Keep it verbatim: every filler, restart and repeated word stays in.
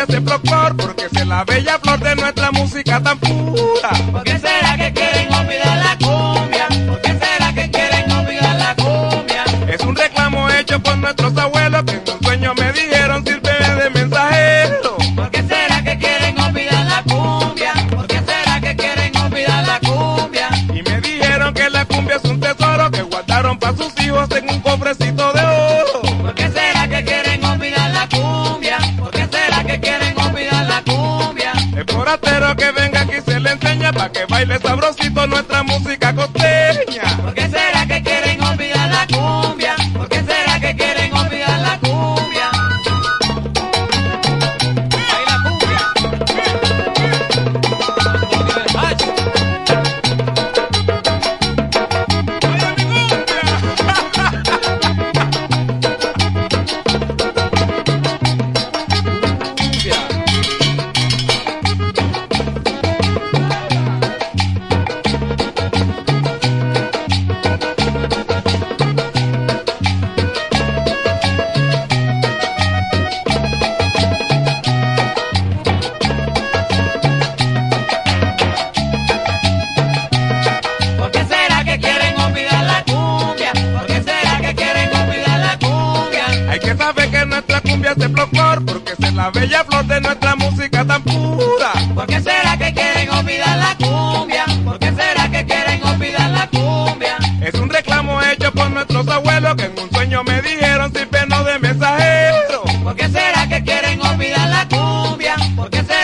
cumbia es el folclor, porque es la bella flor de nuestra música tan pura. ¿Por qué será que quieren olvidar la cumbia? ¿Por qué será que quieren olvidar la cumbia? Es un reclamo hecho por nuestros abuelos que en un sueño me dijeron sírveme de mensajero. ¿Por qué será que quieren olvidar la cumbia? ¿Por qué será que quieren olvidar la cumbia? Y me dijeron que la cumbia es un tesoro que guardaron para sus hijos en un cofrecito de oro. ¿Por qué será que quieren olvidar la cumbia? ¿Por qué será que quieren olvidar la cumbia? El forastero que venga aquí se le enseña pa' que baile sabrosito nuestra música costeña. ¿Por qué será que quieren olvidar la cumbia? ¿Por qué será que quieren olvidar la cumbia? ¡Ay, la cumbia! ¿Por qué será que quieren olvidar la cumbia? ¿Por qué será que quieren olvidar la cumbia? Hay que saber que nuestra cumbia es el folclor, porque es la bella flor de nuestra música tan pura. ¿Por qué será que quieren olvidar la cumbia? ¿Por qué será que quieren olvidar la cumbia? Es un reclamo hecho por nuestros abuelos que en un sueño me dijeron sírvenos de mensajero. ¿Por qué será que quieren olvidar la cumbia? ¿Por qué será